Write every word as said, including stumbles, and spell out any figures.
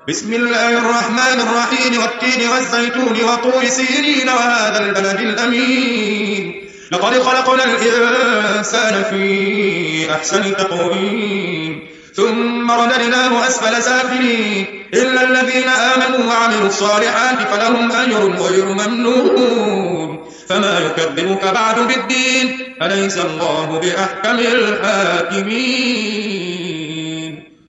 بسم الله الرحمن الرحيم والتين والزيتون وطور سينين وهذا البلد الأمين لقد خلقنا الإنسان في أحسن تقويم ثم رددناه أسفل سافلين إلا الذين آمنوا وعملوا الصالحات فلهم أجر غير ممنون فما يكذبك بعد بالدين أليس الله بأحكم الحاكمين.